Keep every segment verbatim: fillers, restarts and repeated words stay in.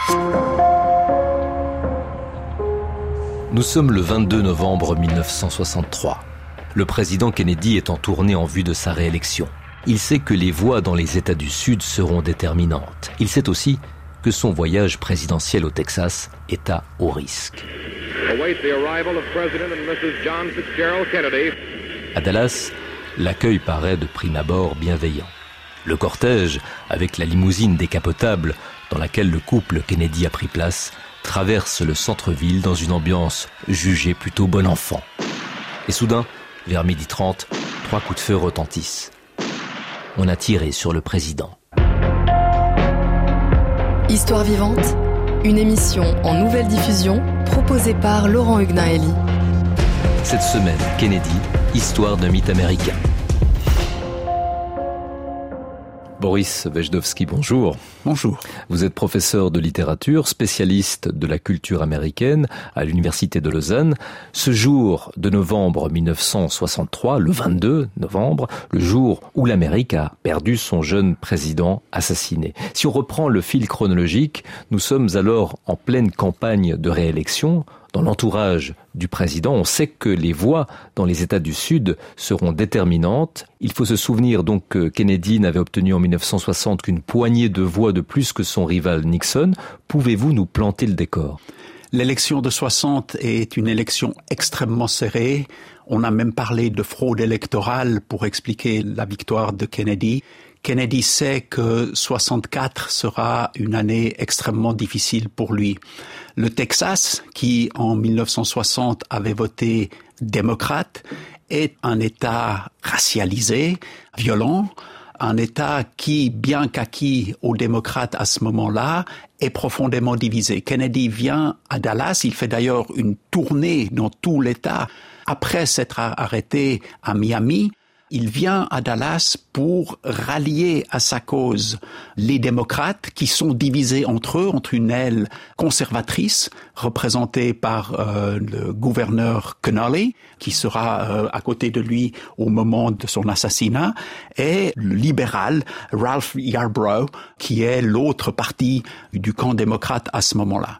Nous sommes le vingt-deux novembre mille neuf cent soixante-trois. Le président Kennedy est en tournée en vue de sa réélection. Il sait que les voix dans les États du Sud seront déterminantes. Il sait aussi que son voyage présidentiel au Texas est à haut risque. À Dallas, l'accueil paraît de prime abord bienveillant. Le cortège, avec la limousine décapotable dans laquelle le couple Kennedy a pris place, traverse le centre-ville dans une ambiance jugée plutôt bon enfant. Et soudain, vers midi trente, trois coups de feu retentissent. On a tiré sur le président. Histoire vivante, une émission en nouvelle diffusion proposée par Laurent Hugnaeli. Cette semaine, Kennedy, histoire d'un mythe américain. Boris Wejdowski, bonjour. Bonjour. Vous êtes professeur de littérature, spécialiste de la culture américaine à l'Université de Lausanne. Ce jour de novembre mille neuf cent soixante-trois, le vingt-deux novembre, le jour où l'Amérique a perdu son jeune président assassiné. Si on reprend le fil chronologique, nous sommes alors en pleine campagne de réélection. Dans l'entourage du président, on sait que les voix dans les États du Sud seront déterminantes. Il faut se souvenir donc que Kennedy n'avait obtenu en mille neuf cent soixante qu'une poignée de voix de plus que son rival Nixon. Pouvez-vous nous planter le décor ? L'élection de soixante est une élection extrêmement serrée. On a même parlé de fraude électorale pour expliquer la victoire de Kennedy. Kennedy sait que soixante-quatre sera une année extrêmement difficile pour lui. Le Texas, qui en mille neuf cent soixante avait voté démocrate, est un État racialisé, violent, un État qui, bien qu'acquis aux démocrates à ce moment-là, est profondément divisé. Kennedy vient à Dallas, il fait d'ailleurs une tournée dans tout l'État. Après s'être arrêté à Miami, il vient à Dallas pour rallier à sa cause les démocrates qui sont divisés entre eux, entre une aile conservatrice représentée par euh, le gouverneur Connolly, qui sera euh, à côté de lui au moment de son assassinat, et le libéral Ralph Yarborough, qui est l'autre parti du camp démocrate à ce moment-là.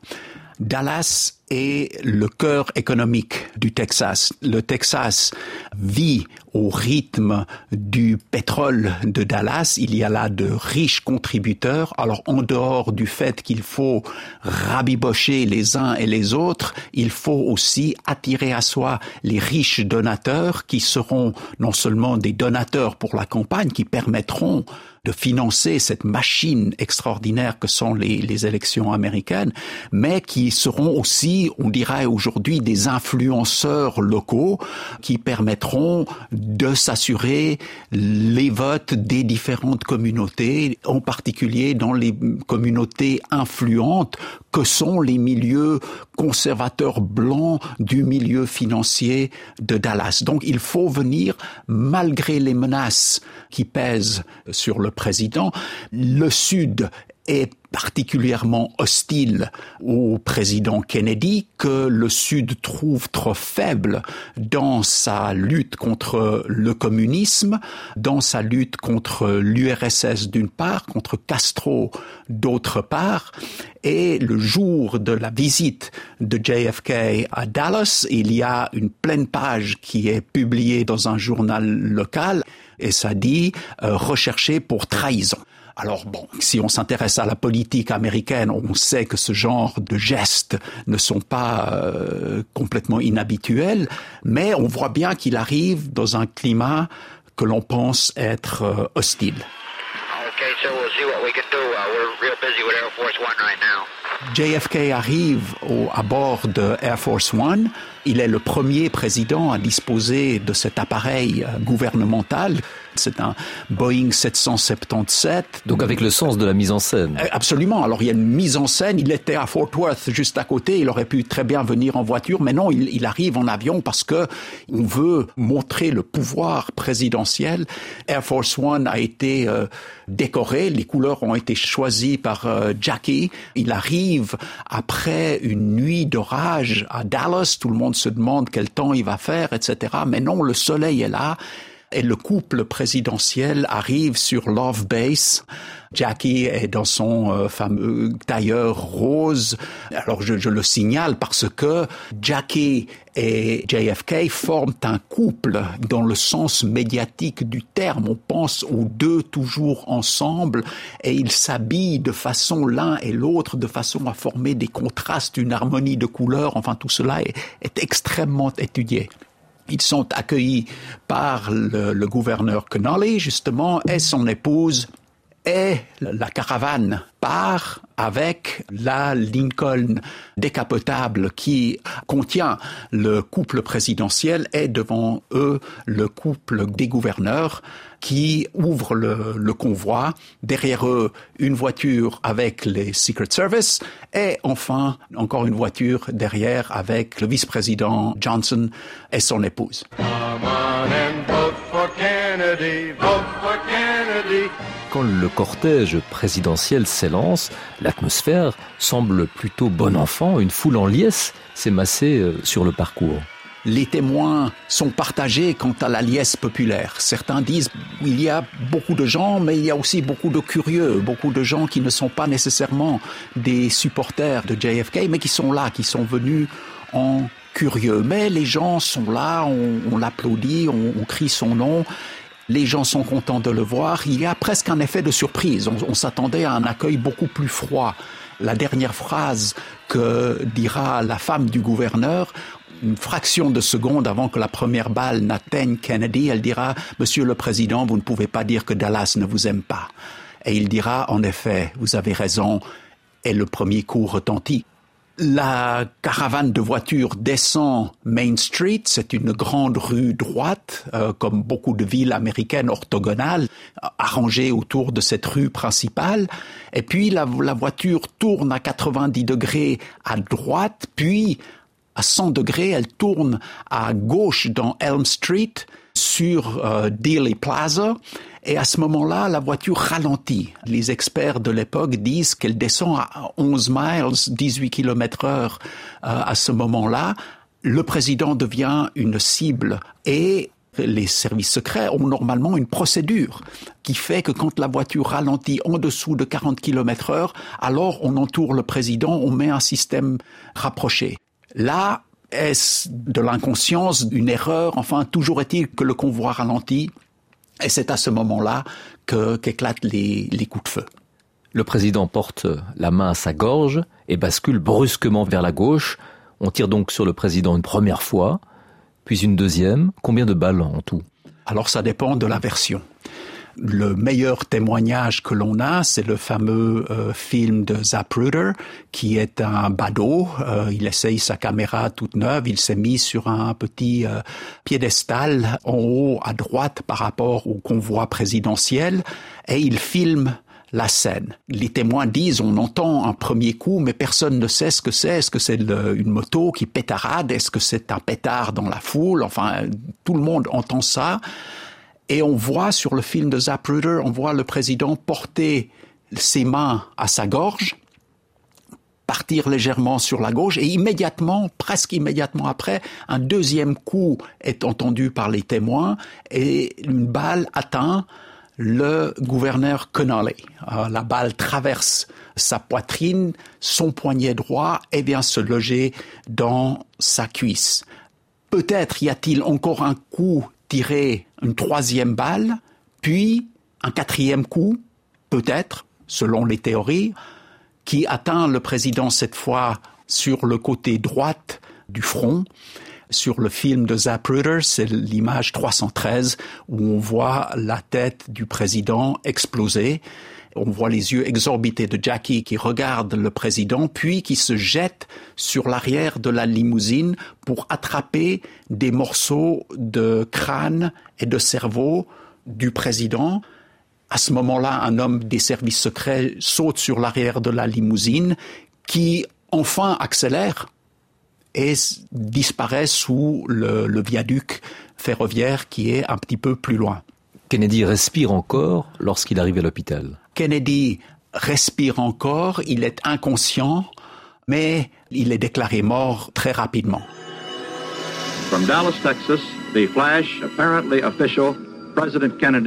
Dallas est le cœur économique du Texas. Le Texas vit au rythme du pétrole de Dallas. Il y a là de riches contributeurs. Alors, en dehors du fait qu'il faut rabibocher les uns et les autres, il faut aussi attirer à soi les riches donateurs qui seront non seulement des donateurs pour la campagne, qui permettront de financer cette machine extraordinaire que sont les, les élections américaines, mais qui seront aussi, on dirait aujourd'hui, des influenceurs locaux qui permettront de s'assurer les votes des différentes communautés, en particulier dans les communautés influentes que sont les milieux conservateurs blancs du milieu financier de Dallas. Donc il faut venir, malgré les menaces qui pèsent sur le président, le Sud est particulièrement hostile au président Kennedy, que le Sud trouve trop faible dans sa lutte contre le communisme, dans sa lutte contre l'U R S S d'une part, contre Castro d'autre part. Et le jour de la visite de J F K à Dallas, il y a une pleine page qui est publiée dans un journal local, et ça dit euh, « recherché pour trahison ». Alors bon, si on s'intéresse à la politique américaine, on sait que ce genre de gestes ne sont pas euh, complètement inhabituels, mais on voit bien qu'il arrive dans un climat que l'on pense être euh, hostile. Okay, so we'll see what we can do. Uh, we're real busy with Air Force One right now. J F K arrive au, à bord de Air Force One. Il est le premier président à disposer de cet appareil euh, gouvernemental. C'est un Boeing sept cent soixante-dix-sept. Donc avec le sens de la mise en scène. Absolument. Alors il y a une mise en scène. Il était à Fort Worth juste à côté. Il aurait pu très bien venir en voiture, mais non, il, il arrive en avion parce que on veut montrer le pouvoir présidentiel. Air Force One a été euh, décoré. Les couleurs ont été choisies par euh, Jackie. Il arrive après une nuit d'orage à Dallas. Tout le monde se demande quel temps il va faire, et cetera. Mais non, le soleil est là. Et le couple présidentiel arrive sur Love Base Jackie est dans son euh, fameux tailleur rose. Alors je, je le signale parce que Jackie et J F K forment un couple dans le sens médiatique du terme. On pense aux deux toujours ensemble et ils s'habillent de façon l'un et l'autre de façon à former des contrastes, une harmonie de couleurs. Enfin, tout cela est, est extrêmement étudié. Ils sont accueillis par le, le gouverneur Connolly, justement, et son épouse. Et la caravane part avec la Lincoln décapotable qui contient le couple présidentiel et devant eux le couple des gouverneurs qui ouvre le, le convoi. Derrière eux, une voiture avec les Secret Service et enfin encore une voiture derrière avec le vice-président Johnson et son épouse. Come on and vote for Kennedy, vote for Kennedy. Quand le cortège présidentiel s'élance, l'atmosphère semble plutôt bon enfant. Une foule en liesse s'est massée sur le parcours. Les témoins sont partagés quant à la liesse populaire. Certains disent qu'il y a beaucoup de gens, mais il y a aussi beaucoup de curieux, beaucoup de gens qui ne sont pas nécessairement des supporters de J F K, mais qui sont là, qui sont venus en curieux. Mais les gens sont là, on, on l'applaudit, on, on crie son nom. Les gens sont contents de le voir. Il y a presque un effet de surprise. On, on s'attendait à un accueil beaucoup plus froid. La dernière phrase que dira la femme du gouverneur, une fraction de seconde avant que la première balle n'atteigne Kennedy, elle dira « Monsieur le Président, vous ne pouvez pas dire que Dallas ne vous aime pas. » Et il dira « En effet, vous avez raison. » Et le premier coup retentit. La caravane de voitures descend Main Street, c'est une grande rue droite, euh, comme beaucoup de villes américaines orthogonales, arrangées autour de cette rue principale. Et puis la, la voiture tourne à quatre-vingt-dix degrés à droite, puis à cent degrés, elle tourne à gauche dans Elm Street, sur euh, Dealey Plaza. Et à ce moment-là, la voiture ralentit. Les experts de l'époque disent qu'elle descend à onze miles, dix-huit kilomètres heure euh, à ce moment-là. Le président devient une cible et les services secrets ont normalement une procédure qui fait que quand la voiture ralentit en dessous de quarante kilomètres heure, alors on entoure le président, on met un système rapproché. Là, est-ce de l'inconscience, une erreur? Enfin, toujours est-il que le convoi ralentit. Et c'est à ce moment-là que, qu'éclatent les, les coups de feu. Le président porte la main à sa gorge et bascule brusquement vers la gauche. On tire donc sur le président une première fois, puis une deuxième. Combien de balles en tout? Alors ça dépend de la version. Le meilleur témoignage que l'on a, c'est le fameux euh, film de Zapruder, qui est un badaud. Euh, il essaye sa caméra toute neuve. Il s'est mis sur un petit euh, piédestal en haut à droite par rapport au convoi présidentiel et il filme la scène. Les témoins disent, on entend un premier coup, mais personne ne sait ce que c'est. Est-ce que c'est le, une moto qui pétarade? Est-ce que c'est un pétard dans la foule? Enfin, tout le monde entend ça. Et on voit sur le film de Zapruder, on voit le président porter ses mains à sa gorge, partir légèrement sur la gauche, et immédiatement, presque immédiatement après, un deuxième coup est entendu par les témoins, et une balle atteint le gouverneur Connolly. Euh, la balle traverse sa poitrine, son poignet droit, et vient se loger dans sa cuisse. Peut-être y a-t-il encore un coup tiré, une troisième balle, puis un quatrième coup, peut-être, selon les théories, qui atteint le président cette fois sur le côté droit du front. Sur le film de Zapruder, c'est l'image trois cent treize où on voit la tête du président exploser. On voit les yeux exorbités de Jackie qui regarde le président, puis qui se jette sur l'arrière de la limousine pour attraper des morceaux de crâne et de cerveau du président. À ce moment-là, un homme des services secrets saute sur l'arrière de la limousine qui, enfin, accélère et disparaît sous le, le viaduc ferroviaire qui est un petit peu plus loin. Kennedy respire encore lorsqu'il arrive à l'hôpital. Kennedy respire encore, il est inconscient, mais il est déclaré mort très rapidement. From Dallas, Texas, the flash, apparently official, President Kennedy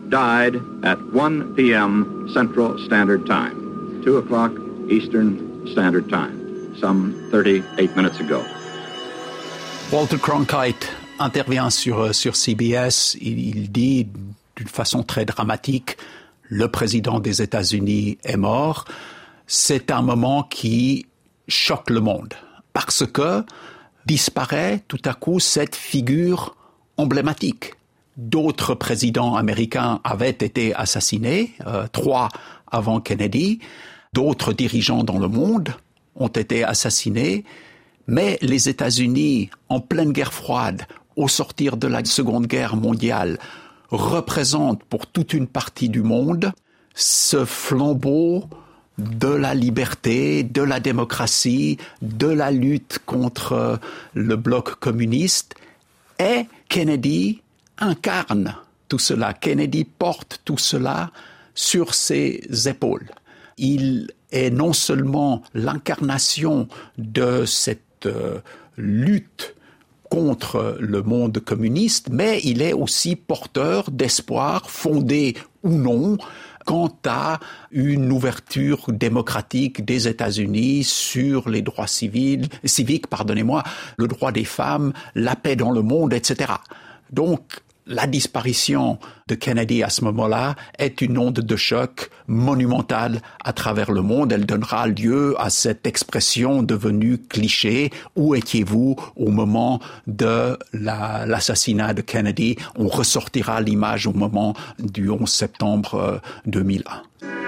died at one p.m. Central Standard Time, two o'clock Eastern Standard Time, some thirty-eight minutes ago. Walter Cronkite intervient sur, sur C B S. Il, il dit d'une façon très dramatique, le président des États-Unis est mort. C'est un moment qui choque le monde parce que disparaît tout à coup cette figure emblématique. D'autres présidents américains avaient été assassinés, euh, trois avant Kennedy. D'autres dirigeants dans le monde ont été assassinés. Mais les États-Unis, en pleine guerre froide, au sortir de la Seconde Guerre mondiale, représentent pour toute une partie du monde ce flambeau de la liberté, de la démocratie, de la lutte contre le bloc communiste. Et Kennedy incarne tout cela. Kennedy porte tout cela sur ses épaules. Il est non seulement l'incarnation de cette euh, lutte contre le monde communiste, mais il est aussi porteur d'espoir, fondé ou non, quant à une ouverture démocratique des États-Unis sur les droits civils, civiques, pardonnez-moi, le droit des femmes, la paix dans le monde, et cetera. Donc, la disparition de Kennedy à ce moment-là est une onde de choc monumentale à travers le monde. Elle donnera lieu à cette expression devenue cliché. Où étiez-vous au moment de la, l'assassinat de Kennedy? On ressortira l'image au moment du onze septembre deux mille un.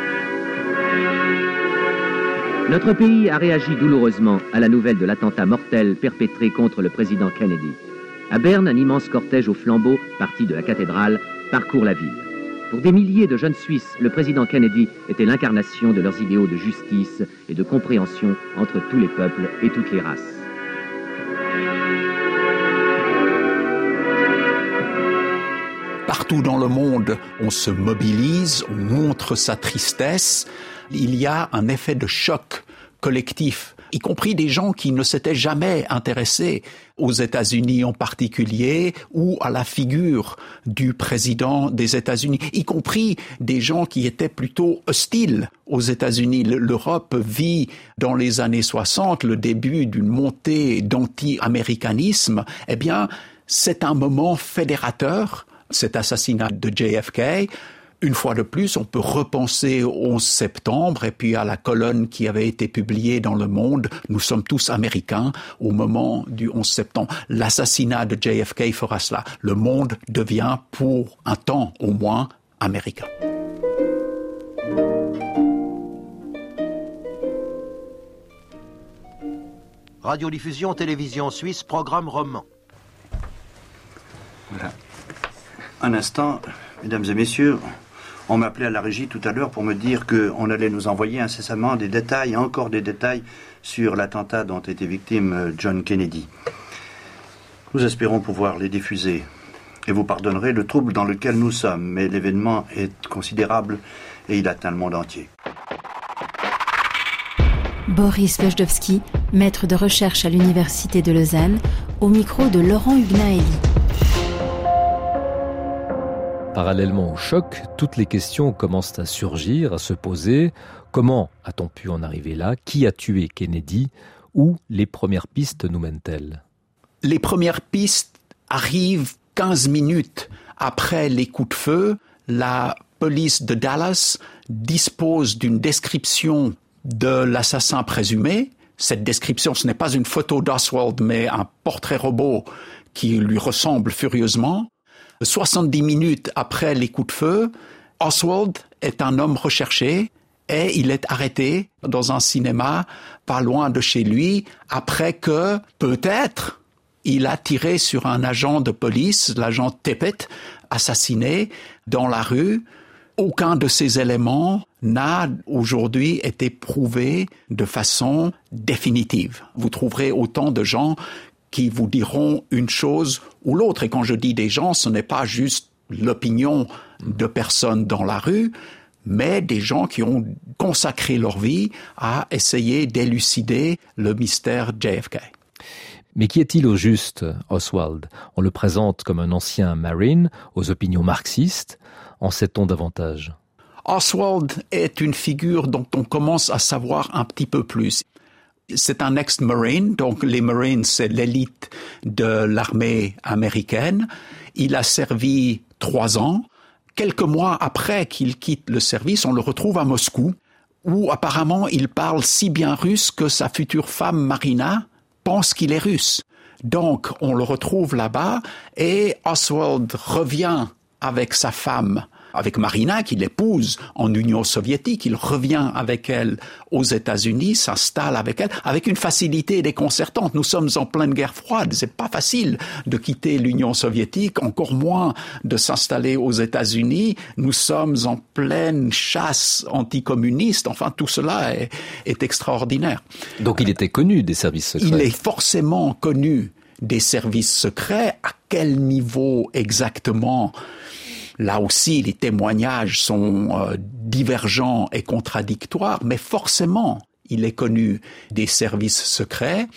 Notre pays a réagi douloureusement à la nouvelle de l'attentat mortel perpétré contre le président Kennedy. À Berne, un immense cortège au flambeau, parti de la cathédrale, parcourt la ville. Pour des milliers de jeunes Suisses, le président Kennedy était l'incarnation de leurs idéaux de justice et de compréhension entre tous les peuples et toutes les races. Partout dans le monde, on se mobilise, on montre sa tristesse. Il y a un effet de choc collectif, y compris des gens qui ne s'étaient jamais intéressés aux États-Unis en particulier ou à la figure du président des États-Unis, y compris des gens qui étaient plutôt hostiles aux États-Unis. L'Europe vit dans les années soixante le début d'une montée d'anti-américanisme. Eh bien, c'est un moment fédérateur, cet assassinat de J F K. Une fois de plus, on peut repenser au onze septembre et puis à la colonne qui avait été publiée dans Le Monde. Nous sommes tous américains au moment du onze septembre. L'assassinat de J F K fera cela. Le monde devient, pour un temps au moins, américain. Radiodiffusion, télévision suisse, programme roman. Voilà. Un instant, mesdames et messieurs, on m'a appelé à la régie tout à l'heure pour me dire qu'on allait nous envoyer incessamment des détails, encore des détails sur l'attentat dont était victime John Kennedy. Nous espérons pouvoir les diffuser. Et vous pardonnerez le trouble dans lequel nous sommes, mais l'événement est considérable et il atteint le monde entier. Boris Wejdowski, maître de recherche à l'Université de Lausanne, au micro de Laurent Hugnaeli. Parallèlement au choc, toutes les questions commencent à surgir, à se poser. Comment a-t-on pu en arriver là? Qui a tué Kennedy? Où les premières pistes nous mènent-elles? Les premières pistes arrivent quinze minutes après les coups de feu. La police de Dallas dispose d'une description de l'assassin présumé. Cette description, ce n'est pas une photo d'Oswald, mais un portrait robot qui lui ressemble furieusement. soixante-dix minutes après les coups de feu, Oswald est un homme recherché et il est arrêté dans un cinéma pas loin de chez lui après que, peut-être, il a tiré sur un agent de police, l'agent Tippett, assassiné dans la rue. Aucun de ces éléments n'a aujourd'hui été prouvé de façon définitive. Vous trouverez autant de gens qui vous diront une chose ou l'autre. Et quand je dis des gens, ce n'est pas juste l'opinion de personnes dans la rue, mais des gens qui ont consacré leur vie à essayer d'élucider le mystère J F K. Mais qui est-il au juste, Oswald? On le présente comme un ancien Marine, aux opinions marxistes. en sait-on davantage? Oswald est une figure dont on commence à savoir un petit peu plus. C'est un ex-Marine, donc les Marines, c'est l'élite de l'armée américaine. Il a servi trois ans. Quelques mois après qu'il quitte le service, on le retrouve à Moscou, où apparemment il parle si bien russe que sa future femme Marina pense qu'il est russe. Donc on le retrouve là-bas et Oswald revient avec sa femme, avec Marina qu'il épouse en Union soviétique. Il revient avec elle aux États-Unis, s'installe avec elle, avec une facilité déconcertante. Nous sommes en pleine guerre froide. C'est pas facile de quitter l'Union soviétique, encore moins de s'installer aux États-Unis. Nous sommes en pleine chasse anticommuniste. Enfin, tout cela est, est extraordinaire. Donc il était connu des services secrets. Il est forcément connu des services secrets. À quel niveau exactement? Là aussi, les témoignages sont euh, divergents et contradictoires, mais forcément, il est connu des services secrets.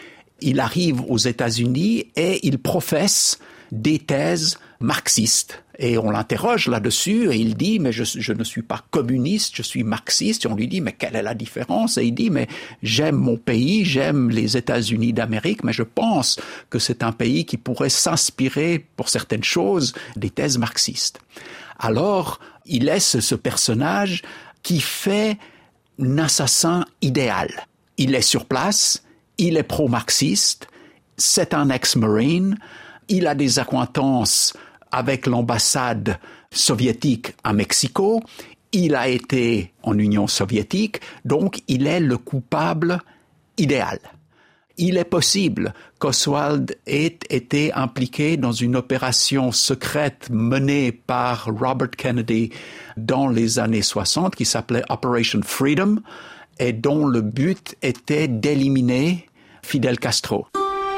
Il arrive aux États-Unis et il professe des thèses marxistes. Et on l'interroge là-dessus et il dit « mais je, je ne suis pas communiste, je suis marxiste ». Et on lui dit « mais quelle est la différence ?» Et il dit « mais j'aime mon pays, j'aime les États-Unis d'Amérique, mais je pense que c'est un pays qui pourrait s'inspirer pour certaines choses des thèses marxistes ». Alors, il laisse ce personnage qui fait un assassin idéal. Il est sur place, il est pro-marxiste, c'est un ex-marine, il a des accointances avec l'ambassade soviétique à Mexico, il a été en Union soviétique, donc il est le coupable idéal. Il est possible qu'Oswald ait été impliqué dans une opération secrète menée par Robert Kennedy dans les années soixante qui s'appelait Operation Freedom et dont le but était d'éliminer Fidel Castro.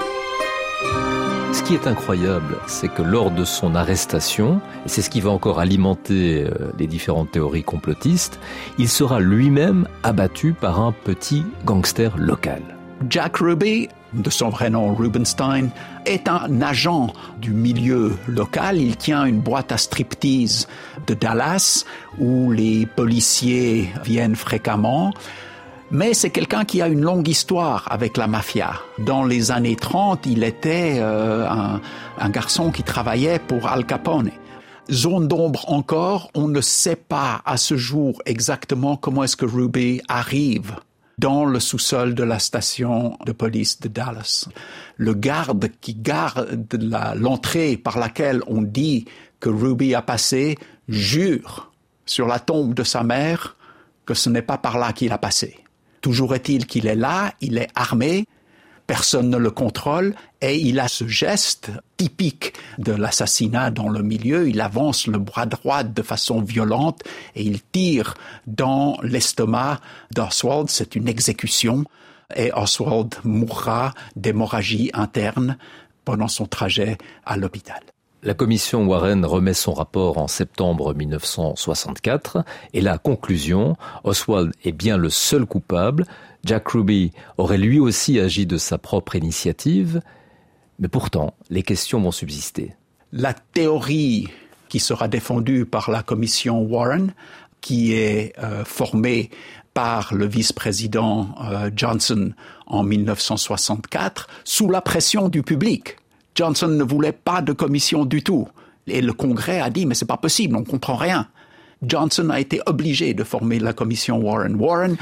Ce qui est incroyable, c'est que lors de son arrestation, et c'est ce qui va encore alimenter les différentes théories complotistes, il sera lui-même abattu par un petit gangster local. Jack Ruby, de son vrai nom Rubenstein, est un agent du milieu local. Il tient une boîte à striptease de Dallas où les policiers viennent fréquemment. Mais c'est quelqu'un qui a une longue histoire avec la mafia. Dans les années trente, il était euh, un, un garçon qui travaillait pour Al Capone. Zone d'ombre encore, on ne sait pas à ce jour exactement comment est-ce que Ruby arrive dans le sous-sol de la station de police de Dallas. Le garde qui garde la, l'entrée par laquelle on dit que Ruby a passé jure sur la tombe de sa mère que ce n'est pas par là qu'il a passé. Toujours est-il qu'il est là, il est armé, personne ne le contrôle et il a ce geste typique de l'assassinat dans le milieu. Il avance le bras droit de façon violente et il tire dans l'estomac d'Oswald. C'est une exécution et Oswald mourra d'hémorragie interne pendant son trajet à l'hôpital. La commission Warren remet son rapport en septembre mille neuf cent soixante-quatre et la conclusion, Oswald est bien le seul coupable. Jack Ruby aurait lui aussi agi de sa propre initiative, mais pourtant, les questions vont subsister. La théorie qui sera défendue par la commission Warren, qui est euh, formée par le vice-président euh, Johnson en mille neuf cent soixante-quatre, sous la pression du public. Johnson ne voulait pas de commission du tout. Et le Congrès a dit, mais c'est pas possible, on comprend rien. Johnson a été obligé de former la commission Warren. Warren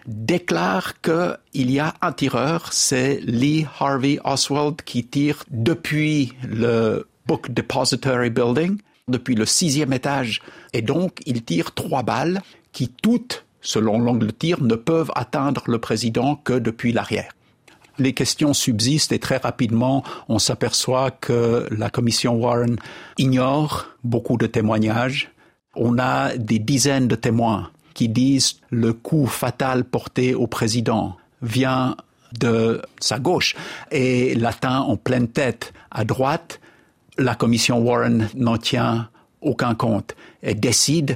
déclare qu'il y a un tireur, c'est Lee Harvey Oswald qui tire depuis le Book Depository Building, depuis le sixième étage. Et donc, il tire trois balles qui toutes, selon l'angle de tir, ne peuvent atteindre le président que depuis l'arrière. Les questions subsistent et très rapidement, on s'aperçoit que la commission Warren ignore beaucoup de témoignages. On a des dizaines de témoins qui disent le coup fatal porté au président vient de sa gauche et l'atteint en pleine tête à droite. La commission Warren n'en tient aucun compte et décide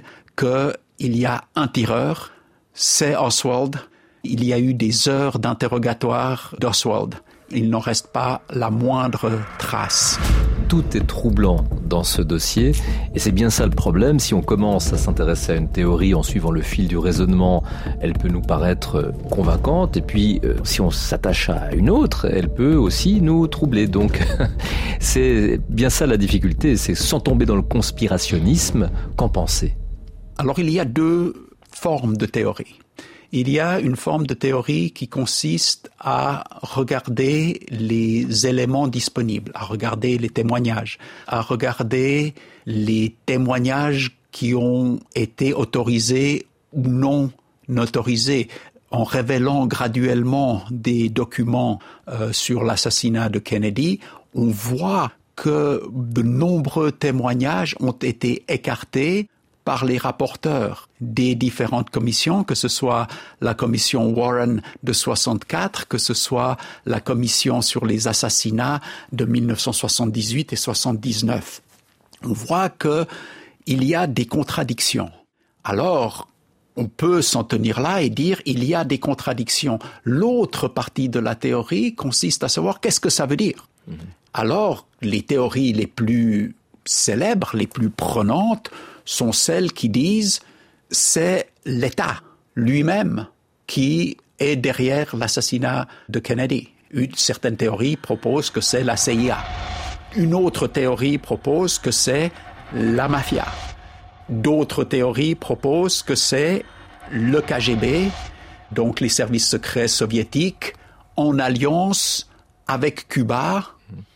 qu'il y a un tireur, c'est Oswald. Il y a eu des heures d'interrogatoire d'Oswald. Il n'en reste pas la moindre trace. tout est troublant dans ce dossier. Et c'est bien ça le problème. Si on commence à s'intéresser à une théorie en suivant le fil du raisonnement, elle peut nous paraître convaincante. Et puis, euh, si on s'attache à une autre, elle peut aussi nous troubler. Donc, c'est bien ça la difficulté. C'est sans tomber dans le conspirationnisme, qu'en penser? Alors, il y a deux formes de théorie. Il y a une forme de théorie qui consiste à regarder les éléments disponibles, à regarder les témoignages, à regarder les témoignages qui ont été autorisés ou non autorisés, en révélant graduellement des documents euh, sur l'assassinat de Kennedy. On voit que de nombreux témoignages ont été écartés par les rapporteurs des différentes commissions, que ce soit la commission Warren de soixante-quatre, que ce soit la commission sur les assassinats de mille neuf cent soixante-dix-huit et soixante-dix-neuf. On voit que il y a des contradictions. Alors, on peut s'en tenir là et dire il y a des contradictions. L'autre partie de la théorie consiste à savoir qu'est-ce que ça veut dire. Mmh. Alors, les théories les plus célèbres, les plus prenantes, sont celles qui disent c'est l'État lui-même qui est derrière l'assassinat de Kennedy. Une certaine théorie propose que c'est la C I A. Une autre théorie propose que c'est la mafia. D'autres théories proposent que c'est le K G B, donc les services secrets soviétiques, en alliance avec Cuba,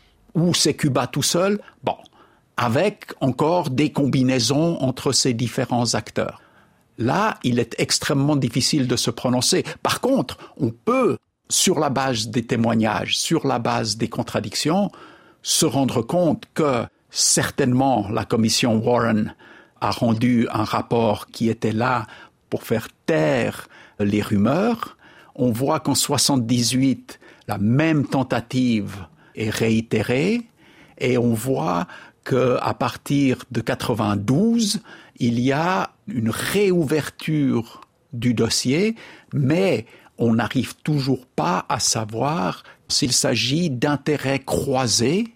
ou c'est Cuba tout seul. Bon, avec encore des combinaisons entre ces différents acteurs. Là, il est extrêmement difficile de se prononcer. Par contre, on peut, sur la base des témoignages, sur la base des contradictions, se rendre compte que certainement la commission Warren a rendu un rapport qui était là pour faire taire les rumeurs. On voit qu'en soixante-dix-huit, la même tentative est réitérée et on voit qu'à partir de quatre-vingt-douze, il y a une réouverture du dossier, mais on n'arrive toujours pas à savoir s'il s'agit d'intérêts croisés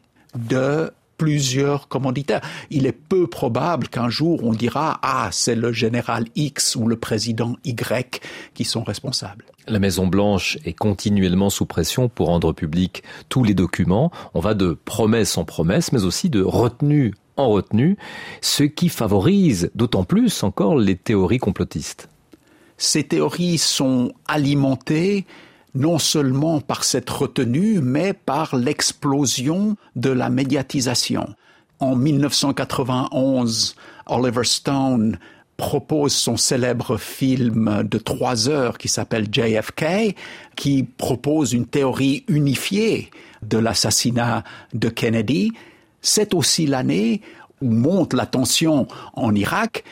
de plusieurs commanditaires. Il est peu probable qu'un jour on dira « Ah, c'est le général X ou le président Y qui sont responsables ». La Maison-Blanche est continuellement sous pression pour rendre public tous les documents. On va de promesse en promesse, mais aussi de retenue en retenue, ce qui favorise d'autant plus encore les théories complotistes. Ces théories sont alimentées non seulement par cette retenue, mais par l'explosion de la médiatisation. En mille neuf cent quatre-vingt-onze, Oliver Stone propose son célèbre film de trois heures qui s'appelle J F K, qui propose une théorie unifiée de l'assassinat de Kennedy. C'est aussi l'année où monte la tension en Irak.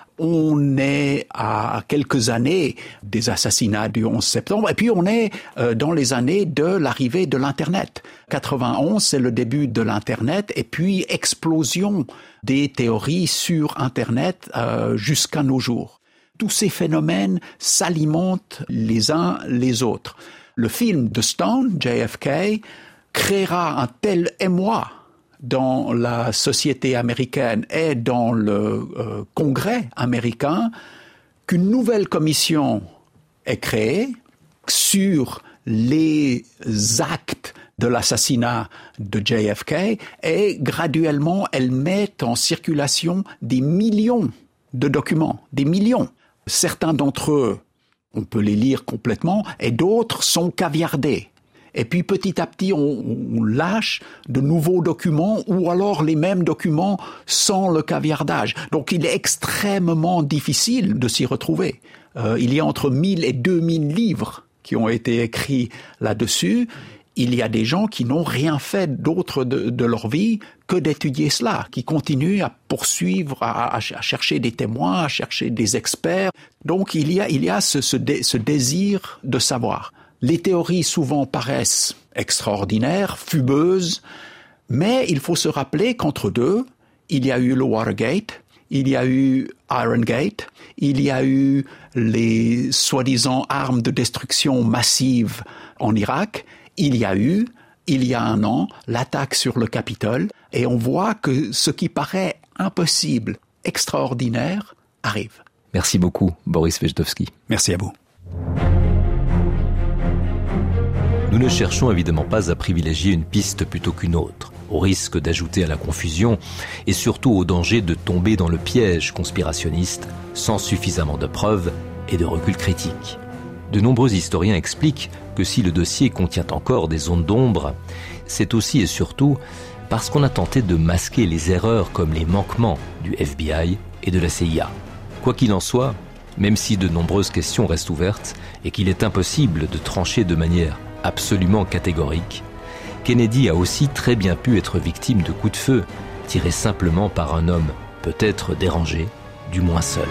On est à quelques années des assassinats du onze septembre et puis on est euh, dans les années de l'arrivée de l'Internet. quatre-vingt-onze, c'est le début de l'Internet et puis explosion des théories sur Internet euh, jusqu'à nos jours. Tous ces phénomènes s'alimentent les uns les autres. Le film de Stone, J F K, créera un tel émoi dans la société américaine et dans le euh, Congrès américain qu'une nouvelle commission est créée sur les actes de l'assassinat de J F K et graduellement elle met en circulation des millions de documents, des millions. Certains d'entre eux, on peut les lire complètement et d'autres sont caviardés. Et puis petit à petit, on, on lâche de nouveaux documents ou alors les mêmes documents sans le caviardage. Donc il est extrêmement difficile de s'y retrouver. Euh, il y a entre mille et deux mille livres qui ont été écrits là-dessus. Il y a des gens qui n'ont rien fait d'autre de, de leur vie que d'étudier cela, qui continuent à poursuivre, à, à chercher des témoins, à chercher des experts. Donc il y a, il y a ce, ce, dé, ce désir de savoir. Les théories souvent paraissent extraordinaires, fumeuses, mais il faut se rappeler qu'entre deux, il y a eu le Watergate, il y a eu Irongate, il y a eu les soi-disant armes de destruction massive en Irak, il y a eu il y a un an, l'attaque sur le Capitole, et on voit que ce qui paraît impossible, extraordinaire, arrive. Merci beaucoup, Boris Wejdowski. Merci à vous. Nous ne cherchons évidemment pas à privilégier une piste plutôt qu'une autre, au risque d'ajouter à la confusion et surtout au danger de tomber dans le piège conspirationniste sans suffisamment de preuves et de recul critique. De nombreux historiens expliquent que si le dossier contient encore des zones d'ombre, c'est aussi et surtout parce qu'on a tenté de masquer les erreurs comme les manquements du F B I et de la C I A. Quoi qu'il en soit, même si de nombreuses questions restent ouvertes et qu'il est impossible de trancher de manière absolument catégorique, Kennedy a aussi très bien pu être victime de coups de feu tirés simplement par un homme peut-être dérangé, du moins seul.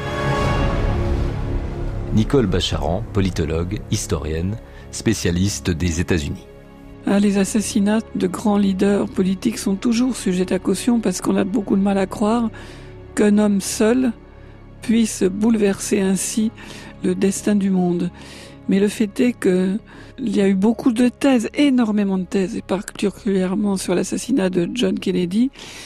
Nicole Bacharan, politologue, historienne, spécialiste des États-Unis. Les assassinats de grands leaders politiques sont toujours sujets à caution parce qu'on a beaucoup de mal à croire qu'un homme seul puisse bouleverser ainsi le destin du monde. Mais le fait est qu'il y a eu beaucoup de thèses, énormément de thèses, et particulièrement sur l'assassinat de John Kennedy,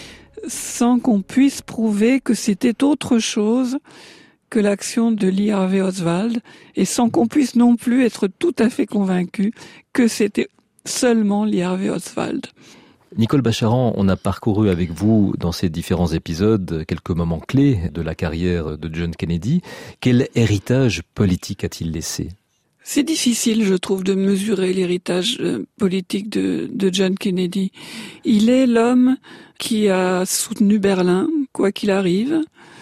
sans qu'on puisse prouver que c'était autre chose que l'action de Lee Harvey Oswald, et sans qu'on puisse non plus être tout à fait convaincu que c'était seulement Lee Harvey Oswald. Nicole Bacharan, on a parcouru avec vous dans ces différents épisodes quelques moments clés de la carrière de John Kennedy. Quel héritage politique a-t-il laissé ? C'est difficile, je trouve, de mesurer l'héritage politique de, de John Kennedy. Il est l'homme qui a soutenu Berlin, quoi qu'il arrive.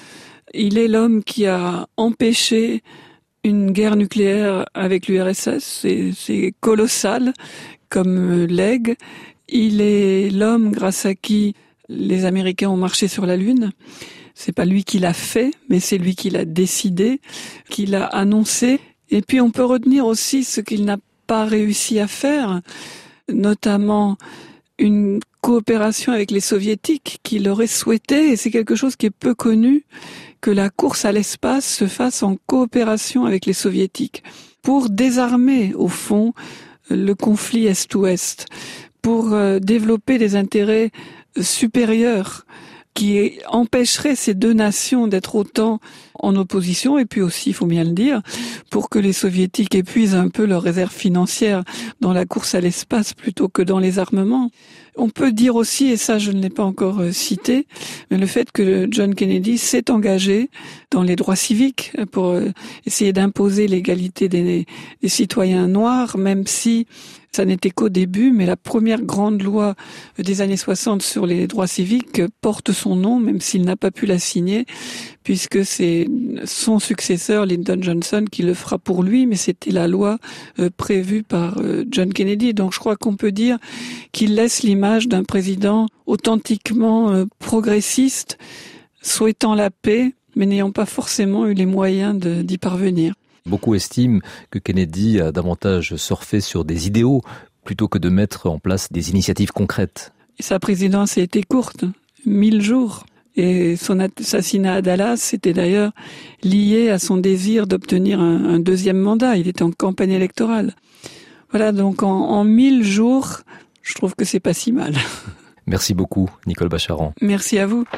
Il est l'homme qui a empêché une guerre nucléaire avec l'U R S S. C'est, c'est colossal comme legs. Il est l'homme grâce à qui les Américains ont marché sur la Lune. C'est pas lui qui l'a fait, mais c'est lui qui l'a décidé, qui l'a annoncé. Et puis on peut retenir aussi ce qu'il n'a pas réussi à faire, notamment une coopération avec les soviétiques qu'il aurait souhaité, et c'est quelque chose qui est peu connu, que la course à l'espace se fasse en coopération avec les soviétiques, pour désarmer au fond le conflit Est-Ouest, pour développer des intérêts supérieurs qui empêcherait ces deux nations d'être autant en opposition, et puis aussi, il faut bien le dire, pour que les soviétiques épuisent un peu leurs réserves financières dans la course à l'espace plutôt que dans les armements. On peut dire aussi, et ça je ne l'ai pas encore cité, mais le fait que John Kennedy s'est engagé dans les droits civiques pour essayer d'imposer l'égalité des, des citoyens noirs, même si ça n'était qu'au début, mais la première grande loi des années soixante sur les droits civiques porte son nom, même s'il n'a pas pu la signer, puisque c'est son successeur, Lyndon Johnson, qui le fera pour lui, mais c'était la loi euh, prévue par euh, John Kennedy. Donc je crois qu'on peut dire qu'il laisse l'image d'un président authentiquement euh, progressiste, souhaitant la paix, mais n'ayant pas forcément eu les moyens de, d'y parvenir. Beaucoup estiment que Kennedy a davantage surfé sur des idéaux plutôt que de mettre en place des initiatives concrètes. Et sa présidence a été courte, mille jours. Et son assassinat à Dallas, c'était d'ailleurs lié à son désir d'obtenir un, un deuxième mandat. Il était en campagne électorale. Voilà, donc en, en mille jours, je trouve que c'est pas si mal. Merci beaucoup, Nicole Bacharan. Merci à vous.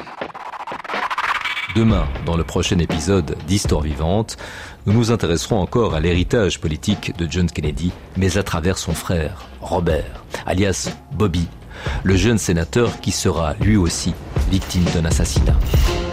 Demain, dans le prochain épisode d'Histoire vivante, nous nous intéresserons encore à l'héritage politique de John Kennedy, mais à travers son frère, Robert, alias Bobby, le jeune sénateur qui sera lui aussi victime d'un assassinat.